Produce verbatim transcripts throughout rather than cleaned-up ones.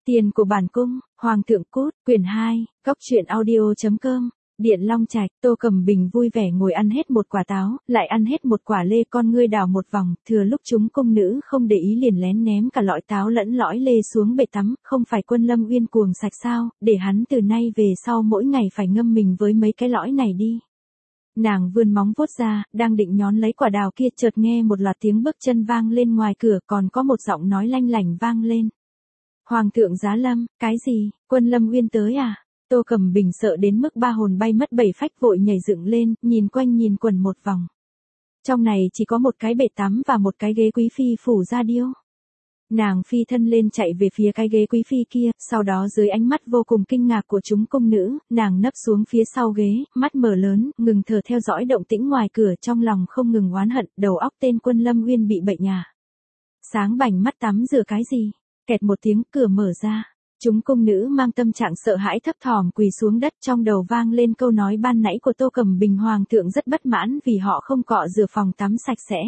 Tiền của bản cung, Hoàng thượng cút, quyển hai, góc truyện audio chấm com. Điện Long Trạch, Tô Cẩm Bình vui vẻ ngồi ăn hết một quả táo, lại ăn hết một quả lê, con ngươi đảo một vòng, thừa lúc chúng cung nữ không để ý liền lén ném cả lõi táo lẫn lõi lê xuống bể tắm, không phải Quân Lâm Uyên cuồng sạch sao, để hắn từ nay về sau mỗi ngày phải ngâm mình với mấy cái lõi này đi. Nàng vươn móng vuốt ra, đang định nhón lấy quả đào kia, chợt nghe một loạt tiếng bước chân vang lên ngoài cửa, còn có một giọng nói lanh lảnh vang lên. Hoàng thượng giá lâm, cái gì, Quân Lâm Uyên tới à? Tô Cẩm Bình sợ đến mức ba hồn bay mất bảy phách, vội nhảy dựng lên, nhìn quanh nhìn quần một vòng. Trong này chỉ có một cái bể tắm và một cái ghế quý phi phủ da điêu. Nàng phi thân lên chạy về phía cái ghế quý phi kia, sau đó dưới ánh mắt vô cùng kinh ngạc của chúng cung nữ, nàng nấp xuống phía sau ghế, mắt mở lớn, ngừng thở theo dõi động tĩnh ngoài cửa, trong lòng không ngừng oán hận, đầu óc tên Quân Lâm Uyên bị bệnh à. Sáng bảnh mắt tắm rửa cái gì? Kẹt một tiếng, cửa mở ra. Chúng cung nữ mang tâm trạng sợ hãi thấp thỏm quỳ xuống đất, trong đầu vang lên câu nói ban nãy của Tô Cẩm Bình, Hoàng thượng rất bất mãn vì họ không cọ rửa phòng tắm sạch sẽ.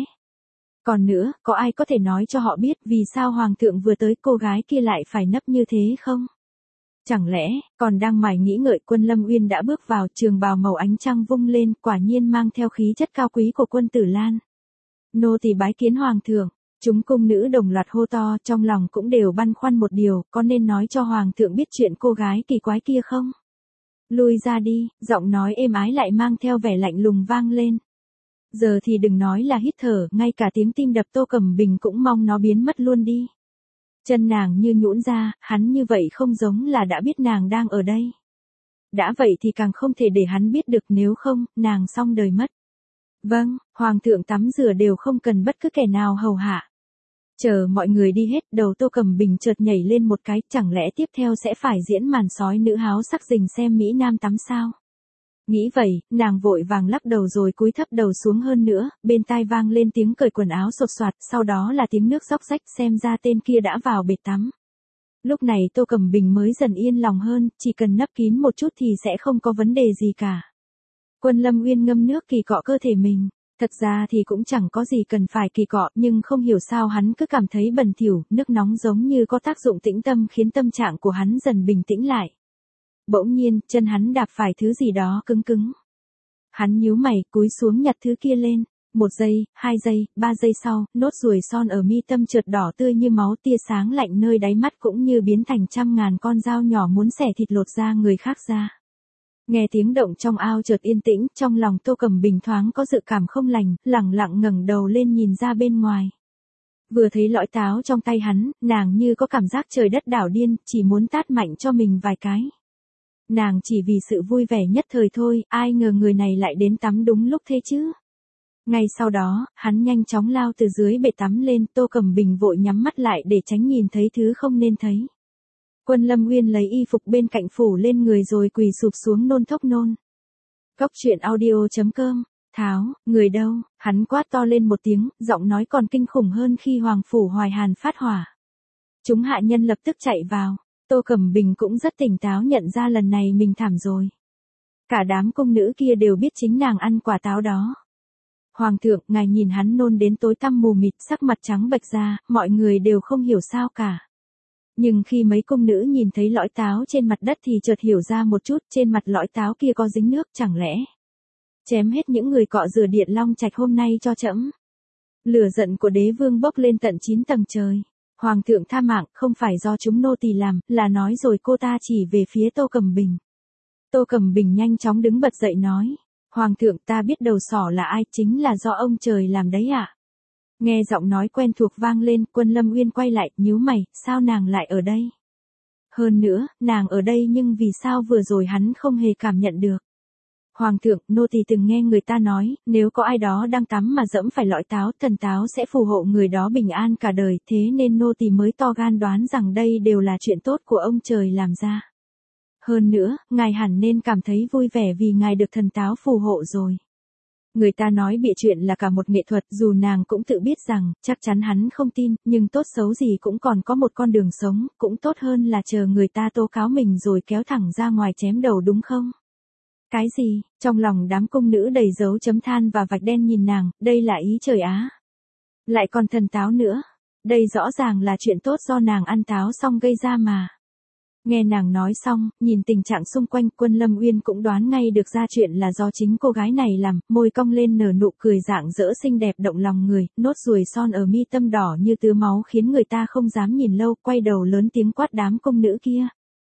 Còn nữa, có ai có thể nói cho họ biết vì sao Hoàng thượng vừa tới cô gái kia lại phải nấp như thế không? Chẳng lẽ, còn đang mải nghĩ ngợi, Quân Lâm Uyên đã bước vào, trường bào màu ánh trăng vung lên, quả nhiên mang theo khí chất cao quý của quân tử Lan. Nô tỳ bái kiến Hoàng thượng. Chúng cung nữ đồng loạt hô to, trong lòng cũng đều băn khoăn một điều, có nên nói cho Hoàng thượng biết chuyện cô gái kỳ quái kia không? Lui ra đi, giọng nói êm ái lại mang theo vẻ lạnh lùng vang lên. Giờ thì đừng nói là hít thở, ngay cả tiếng tim đập Tô Cẩm Bình cũng mong nó biến mất luôn đi. Chân nàng như nhũn ra, hắn như vậy không giống là đã biết nàng đang ở đây. Đã vậy thì càng không thể để hắn biết được, nếu không, nàng xong đời mất. Vâng, Hoàng thượng tắm rửa đều không cần bất cứ kẻ nào hầu hạ. Chờ mọi người đi hết, đầu Tô Cẩm Bình chợt nhảy lên một cái, chẳng lẽ tiếp theo sẽ phải diễn màn sói nữ háo sắc rình xem Mỹ Nam tắm sao? Nghĩ vậy, nàng vội vàng lắc đầu rồi cúi thấp đầu xuống hơn nữa, bên tai vang lên tiếng cởi quần áo sột soạt, sau đó là tiếng nước róc rách, xem ra tên kia đã vào bể tắm. Lúc này Tô Cẩm Bình mới dần yên lòng hơn, chỉ cần nấp kín một chút thì sẽ không có vấn đề gì cả. Quân Lâm Uyên ngâm nước kỳ cọ cơ thể mình. Thật ra thì cũng chẳng có gì cần phải kỳ cọ, nhưng không hiểu sao hắn cứ cảm thấy bẩn thỉu, nước nóng giống như có tác dụng tĩnh tâm khiến tâm trạng của hắn dần bình tĩnh lại. Bỗng nhiên, chân hắn đạp phải thứ gì đó cứng cứng. Hắn nhíu mày, cúi xuống nhặt thứ kia lên. Một giây, hai giây, ba giây sau, nốt ruồi son ở mi tâm chợt đỏ tươi như máu, tia sáng lạnh nơi đáy mắt cũng như biến thành trăm ngàn con dao nhỏ muốn xẻ thịt lột da người khác ra. Nghe tiếng động trong ao chợt yên tĩnh, trong lòng Tô Cẩm Bình thoáng có dự cảm không lành, lẳng lặng ngẩng đầu lên nhìn ra bên ngoài. Vừa thấy lõi táo trong tay hắn, nàng như có cảm giác trời đất đảo điên, chỉ muốn tát mạnh cho mình vài cái. Nàng chỉ vì sự vui vẻ nhất thời thôi, ai ngờ người này lại đến tắm đúng lúc thế chứ. Ngay sau đó, hắn nhanh chóng lao từ dưới bể tắm lên, Tô Cẩm Bình vội nhắm mắt lại để tránh nhìn thấy thứ không nên thấy. Quân Lâm Uyên lấy y phục bên cạnh phủ lên người rồi quỳ sụp xuống nôn thốc nôn. Góc truyện audio chấm com. Tháo, người đâu? Hắn quát to lên một tiếng, giọng nói còn kinh khủng hơn khi Hoàng phủ Hoài Hàn phát hỏa. Chúng hạ nhân lập tức chạy vào. Tô Cẩm Bình cũng rất tỉnh táo, nhận ra lần này mình thảm rồi. Cả đám cung nữ kia đều biết chính nàng ăn quả táo đó. Hoàng thượng, ngài nhìn hắn nôn đến tối tăm mù mịt, sắc mặt trắng bệch ra, mọi người đều không hiểu sao cả. Nhưng khi mấy cung nữ nhìn thấy lõi táo trên mặt đất thì chợt hiểu ra một chút, trên mặt lõi táo kia có dính nước, chẳng lẽ chém hết những người cọ rửa Điện Long Trạch hôm nay cho trẫm. Lửa giận của đế vương bốc lên tận chín tầng trời. Hoàng thượng tha mạng, không phải do chúng nô tỳ làm, là nói rồi, cô ta chỉ về phía Tô Cẩm Bình. Tô Cẩm Bình nhanh chóng đứng bật dậy nói, Hoàng thượng, ta biết đầu sỏ là ai, chính là do ông trời làm đấy ạ. À? Nghe giọng nói quen thuộc vang lên, Quân Lâm Uyên quay lại, nhíu mày, sao nàng lại ở đây? Hơn nữa, nàng ở đây nhưng vì sao vừa rồi hắn không hề cảm nhận được? Hoàng thượng, nô tỳ từng nghe người ta nói, nếu có ai đó đang tắm mà dẫm phải lõi táo, thần táo sẽ phù hộ người đó bình an cả đời, thế nên nô tỳ mới to gan đoán rằng đây đều là chuyện tốt của ông trời làm ra. Hơn nữa, ngài hẳn nên cảm thấy vui vẻ vì ngài được thần táo phù hộ rồi. Người ta nói bịa chuyện là cả một nghệ thuật, dù nàng cũng tự biết rằng, chắc chắn hắn không tin, nhưng tốt xấu gì cũng còn có một con đường sống, cũng tốt hơn là chờ người ta tố cáo mình rồi kéo thẳng ra ngoài chém đầu, đúng không? Cái gì? Trong lòng đám cung nữ đầy dấu chấm than và vạch đen nhìn nàng, đây là ý trời á. Lại còn thần táo nữa. Đây rõ ràng là chuyện tốt do nàng ăn táo xong gây ra mà. Nghe nàng nói xong, nhìn tình trạng xung quanh, Quân Lâm Uyên cũng đoán ngay được ra chuyện là do chính cô gái này làm, môi cong lên nở nụ cười rạng rỡ xinh đẹp động lòng người, nốt ruồi son ở mi tâm đỏ như tứa máu khiến người ta không dám nhìn lâu, quay đầu lớn tiếng quát đám công nữ kia.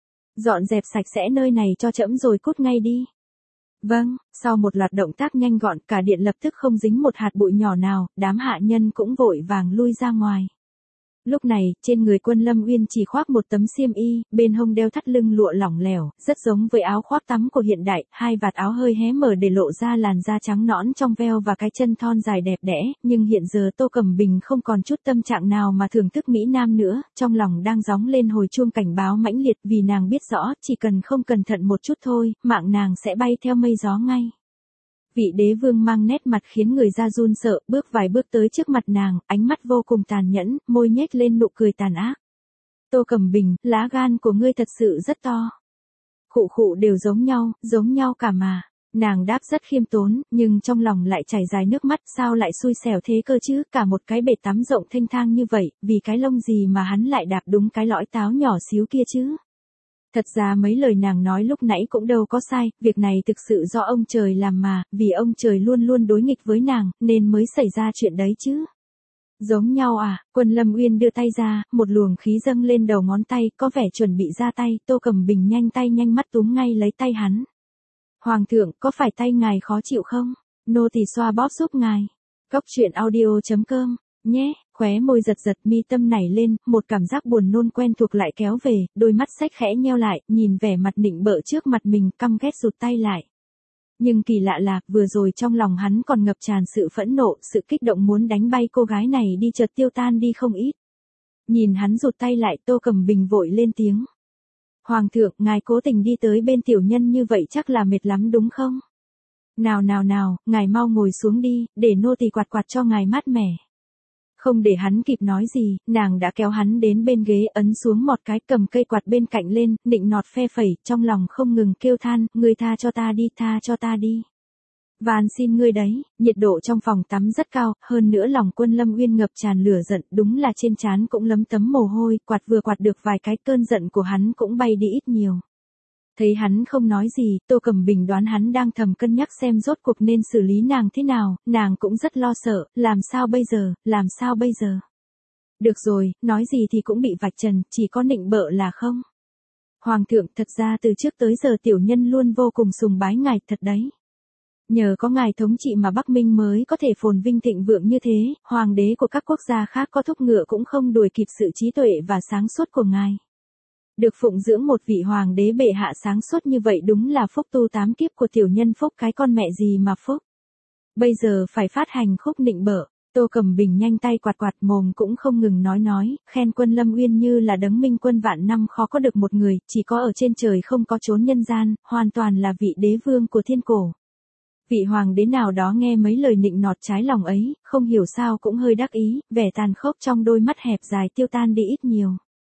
Dọn dẹp sạch sẽ nơi này cho trẫm rồi cút ngay đi. Vâng, sau một loạt động tác nhanh gọn, cả điện lập tức không dính một hạt bụi nhỏ nào, đám hạ nhân cũng vội vàng lui ra ngoài. Lúc này, trên người Quân Lâm Uyên chỉ khoác một tấm xiêm y, bên hông đeo thắt lưng lụa lỏng lẻo, rất giống với áo khoác tắm của hiện đại, hai vạt áo hơi hé mở để lộ ra làn da trắng nõn trong veo và cái chân thon dài đẹp đẽ, nhưng hiện giờ Tô Cẩm Bình không còn chút tâm trạng nào mà thưởng thức mỹ nam nữa, trong lòng đang gióng lên hồi chuông cảnh báo mãnh liệt vì nàng biết rõ, chỉ cần không cẩn thận một chút thôi, mạng nàng sẽ bay theo mây gió ngay. Vị đế vương mang nét mặt khiến người ta run sợ, bước vài bước tới trước mặt nàng, ánh mắt vô cùng tàn nhẫn, môi nhếch lên nụ cười tàn ác. Tô Cẩm Bình, lá gan của ngươi thật sự rất to. Khụ khụ đều giống nhau, giống nhau cả mà. Nàng đáp rất khiêm tốn, nhưng trong lòng lại chảy dài nước mắt, sao lại xui xẻo thế cơ chứ, cả một cái bể tắm rộng thênh thang như vậy, vì cái lông gì mà hắn lại đạp đúng cái lõi táo nhỏ xíu kia chứ. Thật ra mấy lời nàng nói lúc nãy cũng đâu có sai, việc này thực sự do ông trời làm mà, vì ông trời luôn luôn đối nghịch với nàng, nên mới xảy ra chuyện đấy chứ. Giống nhau à, Quân Lâm Uyên đưa tay ra, một luồng khí dâng lên đầu ngón tay, có vẻ chuẩn bị ra tay, Tô Cẩm Bình nhanh tay nhanh mắt túm ngay lấy tay hắn. Hoàng thượng, có phải tay ngài khó chịu không? Nô tỳ xoa bóp giúp ngài. Cốc truyện audio chấm com nhé, khóe môi giật giật mi tâm nảy lên, một cảm giác buồn nôn quen thuộc lại kéo về, đôi mắt xếch khẽ nheo lại, nhìn vẻ mặt nịnh bợ trước mặt mình, căm ghét rụt tay lại. Nhưng kỳ lạ là, vừa rồi trong lòng hắn còn ngập tràn sự phẫn nộ, sự kích động muốn đánh bay cô gái này đi chợt tiêu tan đi không ít. Nhìn hắn rụt tay lại, Tô Cẩm Bình vội lên tiếng. Hoàng thượng, ngài cố tình đi tới bên tiểu nhân như vậy chắc là mệt lắm đúng không? Nào nào nào, ngài mau ngồi xuống đi, để nô tỳ quạt quạt cho ngài mát mẻ. Không để hắn kịp nói gì, nàng đã kéo hắn đến bên ghế, ấn xuống một cái, cầm cây quạt bên cạnh lên, nịnh nọt phe phẩy, trong lòng không ngừng kêu than, ngươi tha cho ta đi, tha cho ta đi. Van xin ngươi đấy, nhiệt độ trong phòng tắm rất cao, hơn nữa lòng Quân Lâm Uyên ngập tràn lửa giận, đúng là trên trán cũng lấm tấm mồ hôi, quạt vừa quạt được vài cái, cơn giận của hắn cũng bay đi ít nhiều. Thấy hắn không nói gì, Tô Cẩm Bình đoán hắn đang thầm cân nhắc xem rốt cuộc nên xử lý nàng thế nào, nàng cũng rất lo sợ, làm sao bây giờ, làm sao bây giờ. Được rồi, nói gì thì cũng bị vạch trần, chỉ có nịnh bợ là không. Hoàng thượng, thật ra từ trước tới giờ tiểu nhân luôn vô cùng sùng bái ngài, thật đấy. Nhờ có ngài thống trị mà Bắc Minh mới có thể phồn vinh thịnh vượng như thế, hoàng đế của các quốc gia khác có thúc ngựa cũng không đuổi kịp sự trí tuệ và sáng suốt của ngài. Được phụng dưỡng một vị hoàng đế bệ hạ sáng suốt như vậy đúng là phúc tu tám kiếp của tiểu nhân phúc, cái con mẹ gì mà phúc. Bây giờ phải phát hành khúc nịnh bợ. Tô Cẩm Bình nhanh tay quạt quạt, mồm cũng không ngừng nói nói, khen Quân Lâm Uyên như là đấng minh quân vạn năm khó có được một người, chỉ có ở trên trời không có chốn nhân gian, hoàn toàn là vị đế vương của thiên cổ. Vị hoàng đế nào đó nghe mấy lời nịnh nọt trái lòng ấy, không hiểu sao cũng hơi đắc ý, vẻ tàn khốc trong đôi mắt hẹp dài tiêu tan đi ít nhiều.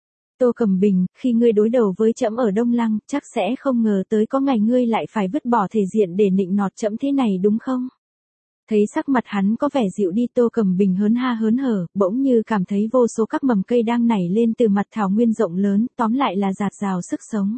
Tô Cẩm Bình, khi ngươi đối đầu với trẫm ở Đông Lăng, chắc sẽ không ngờ tới có ngày ngươi lại phải vứt bỏ thể diện để nịnh nọt trẫm thế này đúng không? Thấy sắc mặt hắn có vẻ dịu đi, Tô Cẩm Bình hớn ha hớn hở, bỗng như cảm thấy vô số các mầm cây đang nảy lên từ mặt thảo nguyên rộng lớn, tóm lại là dạt dào sức sống.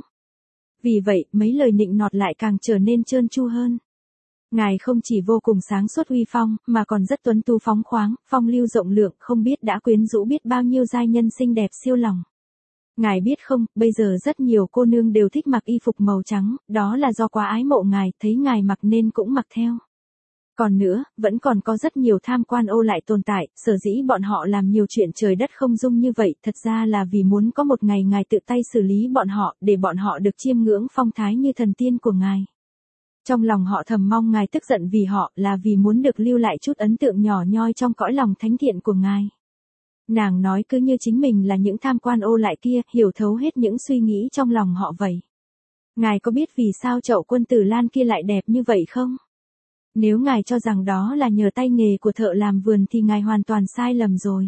Vì vậy, mấy lời nịnh nọt lại càng trở nên trơn tru hơn. Ngài không chỉ vô cùng sáng suốt uy phong, mà còn rất tuấn tú phóng khoáng, phong lưu rộng lượng, không biết đã quyến rũ biết bao nhiêu giai nhân xinh đẹp siêu lòng. Ngài biết không, bây giờ rất nhiều cô nương đều thích mặc y phục màu trắng, đó là do quá ái mộ ngài, thấy ngài mặc nên cũng mặc theo. Còn nữa, vẫn còn có rất nhiều tham quan ô lại tồn tại, sở dĩ bọn họ làm nhiều chuyện trời đất không dung như vậy, thật ra là vì muốn có một ngày ngài tự tay xử lý bọn họ, để bọn họ được chiêm ngưỡng phong thái như thần tiên của ngài. Trong lòng họ thầm mong ngài tức giận vì họ, là vì muốn được lưu lại chút ấn tượng nhỏ nhoi trong cõi lòng thánh thiện của ngài. Nàng nói cứ như chính mình là những tham quan ô lại kia, hiểu thấu hết những suy nghĩ trong lòng họ vậy. Ngài có biết vì sao chậu quân tử lan kia lại đẹp như vậy không? Nếu ngài cho rằng đó là nhờ tay nghề của thợ làm vườn thì ngài hoàn toàn sai lầm rồi.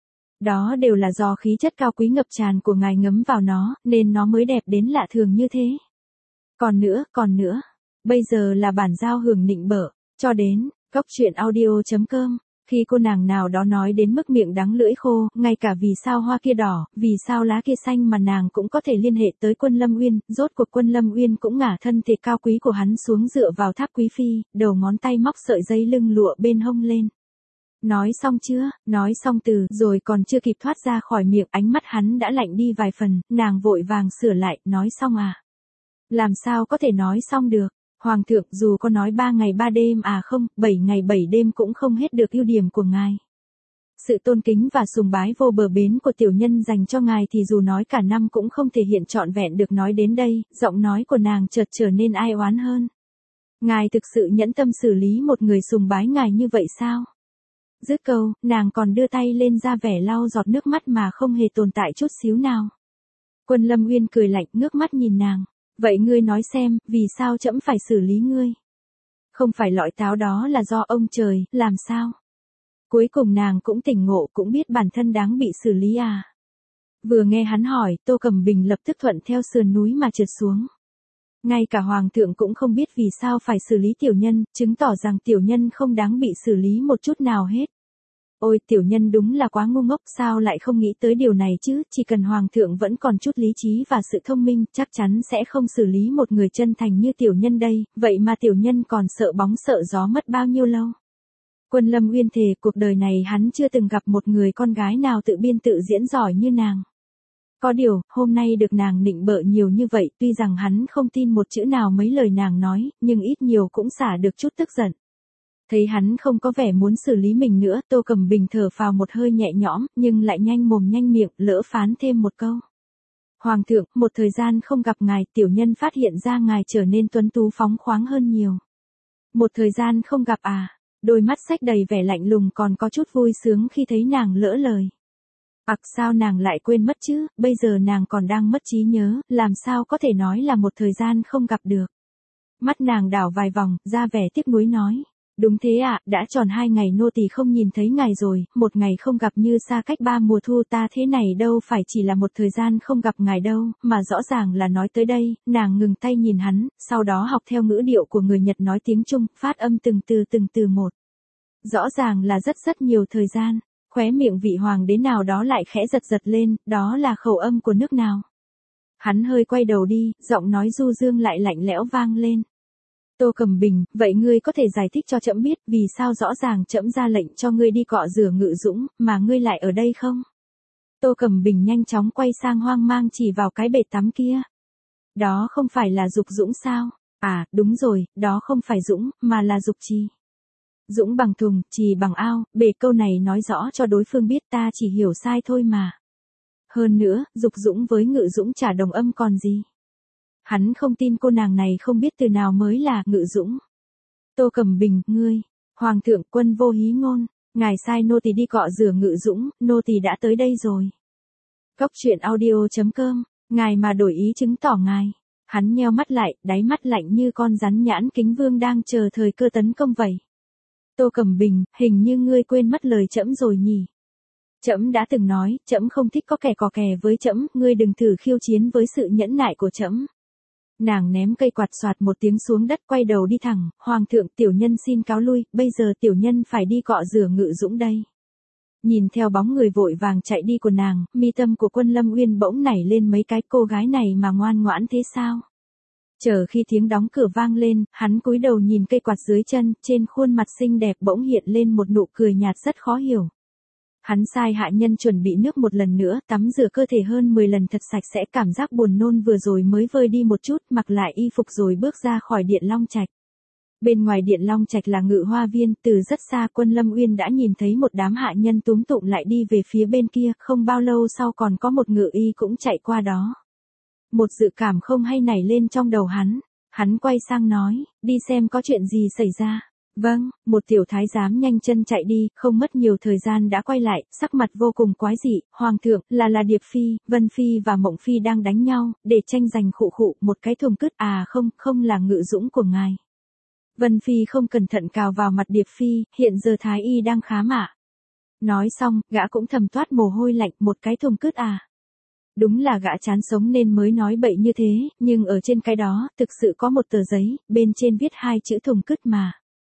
Đó đều là do khí chất cao quý ngập tràn của ngài ngấm vào nó, nên nó mới đẹp đến lạ thường như thế. Còn nữa, còn nữa, bây giờ là bản giao hưởng nịnh bợ, cho đến, cốc truyện audio chấm com Khi cô nàng nào đó nói đến mức miệng đắng lưỡi khô, ngay cả vì sao hoa kia đỏ, vì sao lá kia xanh mà nàng cũng có thể liên hệ tới Quân Lâm Uyên, rốt cuộc Quân Lâm Uyên cũng ngả thân thể cao quý của hắn xuống dựa vào tháp quý phi, đầu ngón tay móc sợi dây lưng lụa bên hông lên. Nói xong chưa, nói xong từ, rồi còn chưa kịp thoát ra khỏi miệng, ánh mắt hắn đã lạnh đi vài phần, nàng vội vàng sửa lại, nói xong à. Làm sao có thể nói xong được, Hoàng thượng dù có nói ba ngày ba đêm à không, bảy ngày bảy đêm cũng không hết được ưu điểm của ngài. Sự tôn kính và sùng bái vô bờ bến của tiểu nhân dành cho ngài thì dù nói cả năm cũng không thể hiện trọn vẹn được. Nói đến đây, giọng nói của nàng chợt trở nên ai oán hơn. Ngài thực sự nhẫn tâm xử lý một người sùng bái ngài như vậy sao? Dứt câu, nàng còn đưa tay lên ra vẻ lau giọt nước mắt mà không hề tồn tại chút xíu nào. Quân Lâm Uyên cười lạnh ngước mắt nhìn nàng. Vậy ngươi nói xem, vì sao trẫm phải xử lý ngươi? Không phải lọi táo đó là do ông trời, làm sao? Cuối cùng nàng cũng tỉnh ngộ, cũng biết bản thân đáng bị xử lý à? Vừa nghe hắn hỏi, Tô Cẩm Bình lập tức thuận theo sườn núi mà trượt xuống. Ngay cả Hoàng thượng cũng không biết vì sao phải xử lý tiểu nhân, chứng tỏ rằng tiểu nhân không đáng bị xử lý một chút nào hết. Ôi, tiểu nhân đúng là quá ngu ngốc, sao lại không nghĩ tới điều này chứ, chỉ cần Hoàng thượng vẫn còn chút lý trí và sự thông minh, chắc chắn sẽ không xử lý một người chân thành như tiểu nhân đây, vậy mà tiểu nhân còn sợ bóng sợ gió mất bao nhiêu lâu. Quân Lâm Uyên thề cuộc đời này hắn chưa từng gặp một người con gái nào tự biên tự diễn giỏi như nàng. Có điều, hôm nay được nàng nịnh bợ nhiều như vậy, tuy rằng hắn không tin một chữ nào mấy lời nàng nói, nhưng ít nhiều cũng xả được chút tức giận. Thấy hắn không có vẻ muốn xử lý mình nữa, Tô Cẩm Bình thở phào một hơi nhẹ nhõm, nhưng lại nhanh mồm nhanh miệng, lỡ phán thêm một câu. Hoàng thượng, một thời gian không gặp ngài, tiểu nhân phát hiện ra ngài trở nên tuấn tú phóng khoáng hơn nhiều. Một thời gian không gặp à, đôi mắt xách đầy vẻ lạnh lùng còn có chút vui sướng khi thấy nàng lỡ lời. Ặc sao nàng lại quên mất chứ, bây giờ nàng còn đang mất trí nhớ, làm sao có thể nói là một thời gian không gặp được. Mắt nàng đảo vài vòng, ra vẻ tiếc nuối nói. Đúng thế ạ, à, đã tròn hai ngày nô tỳ không nhìn thấy ngài rồi, một ngày không gặp như xa cách ba mùa thu ta thế này đâu phải chỉ là một thời gian không gặp ngài đâu, mà rõ ràng là nói tới đây, nàng ngừng tay nhìn hắn, sau đó học theo ngữ điệu của người Nhật nói tiếng Trung, phát âm từng từ từng từ một. Rõ ràng là rất rất nhiều thời gian, khóe miệng vị hoàng đế nào đó lại khẽ giật giật lên, đó là khẩu âm của nước nào. Hắn hơi quay đầu đi, giọng nói du dương lại lạnh lẽo vang lên. Tô Cẩm Bình, vậy ngươi có thể giải thích cho trẫm biết vì sao rõ ràng trẫm ra lệnh cho ngươi đi cọ rửa Ngự Dũng, mà ngươi lại ở đây không? Tô Cẩm Bình nhanh chóng quay sang hoang mang chỉ vào cái bể tắm kia. Đó không phải là Dục Dũng sao? À, đúng rồi, đó không phải Dũng, mà là Dục Trì. Dũng bằng thùng, Trì bằng ao, bể câu này nói rõ cho đối phương biết ta chỉ hiểu sai thôi mà. Hơn nữa, Dục Dũng với Ngự Dũng chả đồng âm còn gì. Hắn không tin cô nàng này không biết từ nào mới là Ngự Dũng. Tô Cẩm Bình, ngươi, Hoàng thượng, quân vô hí ngôn, ngài sai nô tỳ đi cọ rửa Ngự Dũng, nô tỳ đã tới đây rồi. Cốc truyện audio chấm com, ngài mà đổi ý chứng tỏ ngài. Hắn nheo mắt lại, đáy mắt lạnh như con rắn nhãn kính vương đang chờ thời cơ tấn công vậy. Tô Cẩm Bình, hình như ngươi quên mất lời trẫm rồi nhỉ. Trẫm đã từng nói, trẫm không thích có kẻ cò kè với trẫm, ngươi đừng thử khiêu chiến với sự nhẫn nại của trẫm. Nàng ném cây quạt xoạt một tiếng xuống đất quay đầu đi thẳng, Hoàng thượng tiểu nhân xin cáo lui, bây giờ tiểu nhân phải đi cọ rửa Ngự Dũng đây. Nhìn theo bóng người vội vàng chạy đi của nàng, mi tâm của Quân Lâm Uyên bỗng nảy lên mấy cái cô gái này mà ngoan ngoãn thế sao? Chờ khi tiếng đóng cửa vang lên, hắn cúi đầu nhìn cây quạt dưới chân, trên khuôn mặt xinh đẹp bỗng hiện lên một nụ cười nhạt rất khó hiểu. Hắn sai hạ nhân chuẩn bị nước một lần nữa, tắm rửa cơ thể hơn mười lần thật sạch sẽ, cảm giác buồn nôn vừa rồi mới vơi đi một chút, mặc lại y phục rồi bước ra khỏi Điện Long Trạch. Bên ngoài Điện Long Trạch là Ngự Hoa Viên, từ rất xa Quân Lâm Uyên đã nhìn thấy một đám hạ nhân túm tụm lại đi về phía bên kia, không bao lâu sau còn có một ngự y cũng chạy qua đó. Một dự cảm không hay nảy lên trong đầu hắn, hắn quay sang nói, đi xem có chuyện gì xảy ra. Vâng, một tiểu thái giám nhanh chân chạy đi, không mất nhiều thời gian đã quay lại, sắc mặt vô cùng quái dị, Hoàng thượng, là là Điệp Phi, Vân Phi và Mộng Phi đang đánh nhau, để tranh giành khụ khụ, một cái thùng cứt, à không, không là Ngự Dũng của ngài. Vân Phi không cẩn thận cào vào mặt Điệp Phi, hiện giờ thái y đang khám ạ. Nói xong, gã cũng thầm toát mồ hôi lạnh, một cái thùng cứt à. Đúng là gã chán sống nên mới nói bậy như thế, nhưng ở trên cái đó, thực sự có một tờ giấy, bên trên viết hai chữ thùng cứt mà.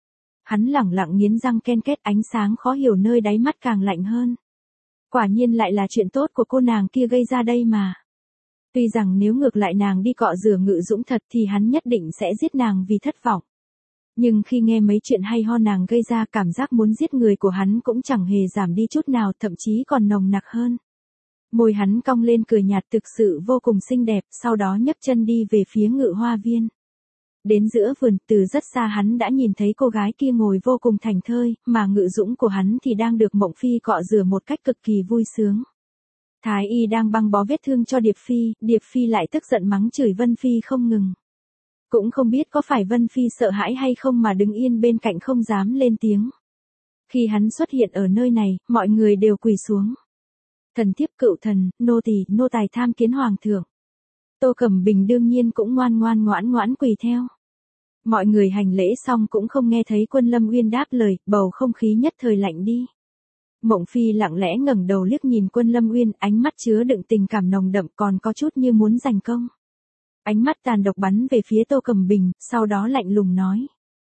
Hắn lẳng lặng nghiến răng ken két, ánh sáng khó hiểu nơi đáy mắt càng lạnh hơn. Quả nhiên lại là chuyện tốt của cô nàng kia gây ra đây mà. Tuy rằng nếu ngược lại nàng đi cọ rửa Ngự Dũng thật thì hắn nhất định sẽ giết nàng vì thất vọng. Nhưng khi nghe mấy chuyện hay ho nàng gây ra, cảm giác muốn giết người của hắn cũng chẳng hề giảm đi chút nào, thậm chí còn nồng nặc hơn. Môi hắn cong lên cười nhạt thực sự vô cùng xinh đẹp, sau đó nhấc chân đi về phía Ngự Hoa Viên. Đến giữa vườn, từ rất xa hắn đã nhìn thấy cô gái kia ngồi vô cùng thảnh thơi, mà Ngự Dũng của hắn thì đang được Mộng Phi cọ rửa một cách cực kỳ vui sướng. Thái y đang băng bó vết thương cho Điệp Phi, Điệp Phi lại tức giận mắng chửi Vân Phi không ngừng. Cũng không biết có phải Vân Phi sợ hãi hay không mà đứng yên bên cạnh không dám lên tiếng. Khi hắn xuất hiện ở nơi này, mọi người đều quỳ xuống. Thần thiếp cựu thần, nô tỳ, nô tài tham kiến hoàng thượng. Tô Cẩm Bình đương nhiên cũng ngoan ngoan ngoãn ngoãn quỳ theo. Mọi người hành lễ xong cũng không nghe thấy Quân Lâm Uyên đáp lời, bầu không khí nhất thời lạnh đi. Mộng Phi lặng lẽ ngẩng đầu liếc nhìn Quân Lâm Uyên, ánh mắt chứa đựng tình cảm nồng đậm, còn có chút như muốn giành công. Ánh mắt tàn độc bắn về phía Tô Cẩm Bình, sau đó lạnh lùng nói.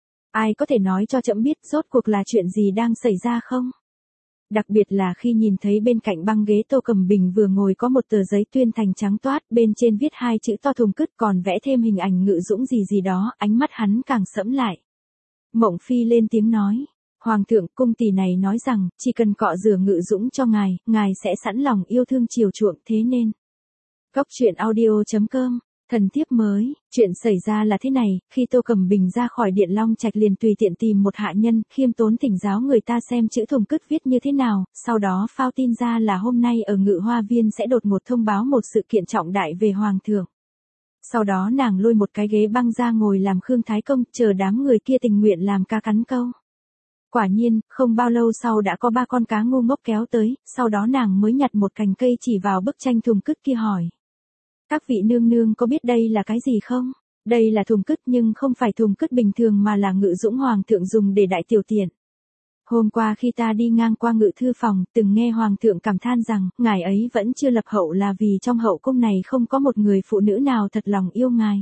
Ai có thể nói cho trẫm biết rốt cuộc là chuyện gì đang xảy ra không? Đặc biệt là khi nhìn thấy bên cạnh băng ghế Tô Cẩm Bình vừa ngồi có một tờ giấy tuyên thành trắng toát, bên trên viết hai chữ to thùng cứt còn vẽ thêm hình ảnh Ngự Dũng gì gì đó, ánh mắt hắn càng sẫm lại. Mộng Phi lên tiếng nói. Hoàng thượng, cung tỷ này nói rằng, chỉ cần cọ rửa Ngự Dũng cho ngài, ngài sẽ sẵn lòng yêu thương chiều chuộng, thế nên. Góc truyện audio chấm com. Thần thiếp mới, chuyện xảy ra là thế này, khi Tô Cẩm Bình ra khỏi Điện Long Trạch liền tùy tiện tìm một hạ nhân, khiêm tốn thỉnh giáo người ta xem chữ thùng cứt viết như thế nào, sau đó phao tin ra là hôm nay ở Ngự Hoa Viên sẽ đột ngột thông báo một sự kiện trọng đại về Hoàng thượng. Sau đó nàng lôi một cái ghế băng ra ngồi làm Khương Thái Công, chờ đám người kia tình nguyện làm ca cắn câu. Quả nhiên, không bao lâu sau đã có ba con cá ngu ngốc kéo tới, sau đó nàng mới nhặt một cành cây chỉ vào bức tranh thùng cứt kia hỏi. Các vị nương nương có biết đây là cái gì không? Đây là thùng cứt nhưng không phải thùng cứt bình thường mà là Ngự Dũng hoàng thượng dùng để đại tiểu tiện. Hôm qua khi ta đi ngang qua Ngự thư phòng, từng nghe hoàng thượng cảm than rằng, ngài ấy vẫn chưa lập hậu là vì trong hậu cung này không có một người phụ nữ nào thật lòng yêu ngài.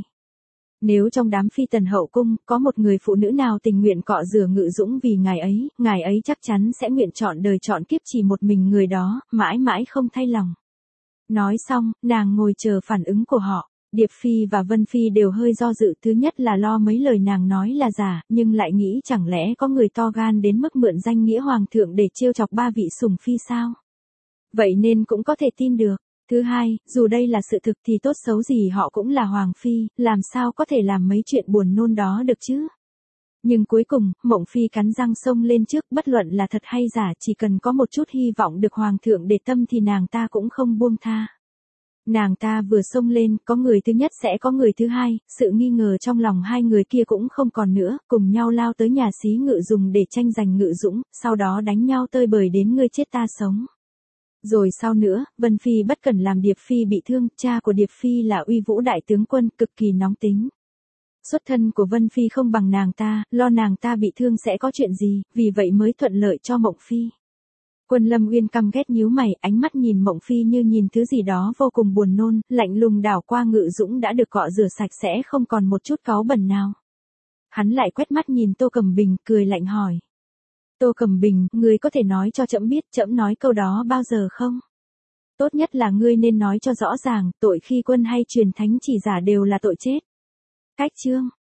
Nếu trong đám phi tần hậu cung, có một người phụ nữ nào tình nguyện cọ rửa Ngự Dũng vì ngài ấy, ngài ấy chắc chắn sẽ nguyện chọn đời chọn kiếp chỉ một mình người đó, mãi mãi không thay lòng. Nói xong, nàng ngồi chờ phản ứng của họ. Điệp Phi và Vân Phi đều hơi do dự, thứ nhất là lo mấy lời nàng nói là giả, nhưng lại nghĩ chẳng lẽ có người to gan đến mức mượn danh nghĩa hoàng thượng để trêu chọc ba vị sủng phi sao? Vậy nên cũng có thể tin được. Thứ hai, dù đây là sự thực thì tốt xấu gì họ cũng là hoàng phi, làm sao có thể làm mấy chuyện buồn nôn đó được chứ? Nhưng cuối cùng, Mộng Phi cắn răng xông lên trước, bất luận là thật hay giả, chỉ cần có một chút hy vọng được hoàng thượng để tâm thì nàng ta cũng không buông tha. Nàng ta vừa xông lên, có người thứ nhất sẽ có người thứ hai, sự nghi ngờ trong lòng hai người kia cũng không còn nữa, cùng nhau lao tới nhà xí Ngự dùng để tranh giành Ngự Dũng, sau đó đánh nhau tơi bời đến ngươi chết ta sống. Rồi sau nữa, Vân Phi bất cẩn làm Điệp Phi bị thương, cha của Điệp Phi là Uy Vũ đại tướng quân, cực kỳ nóng tính. Xuất thân của Vân Phi không bằng nàng ta, lo nàng ta bị thương sẽ có chuyện gì, vì vậy mới thuận lợi cho Mộng Phi. Quân Lâm Uyên căm ghét nhíu mày, ánh mắt nhìn Mộng Phi như nhìn thứ gì đó vô cùng buồn nôn, lạnh lùng đảo qua Ngự Dũng đã được cọ rửa sạch sẽ không còn một chút cáu bẩn nào. Hắn lại quét mắt nhìn Tô Cẩm Bình, cười lạnh hỏi. Tô Cẩm Bình, ngươi có thể nói cho trẫm biết trẫm nói câu đó bao giờ không? Tốt nhất là ngươi nên nói cho rõ ràng, tội khi quân hay truyền thánh chỉ giả đều là tội chết. Cách chương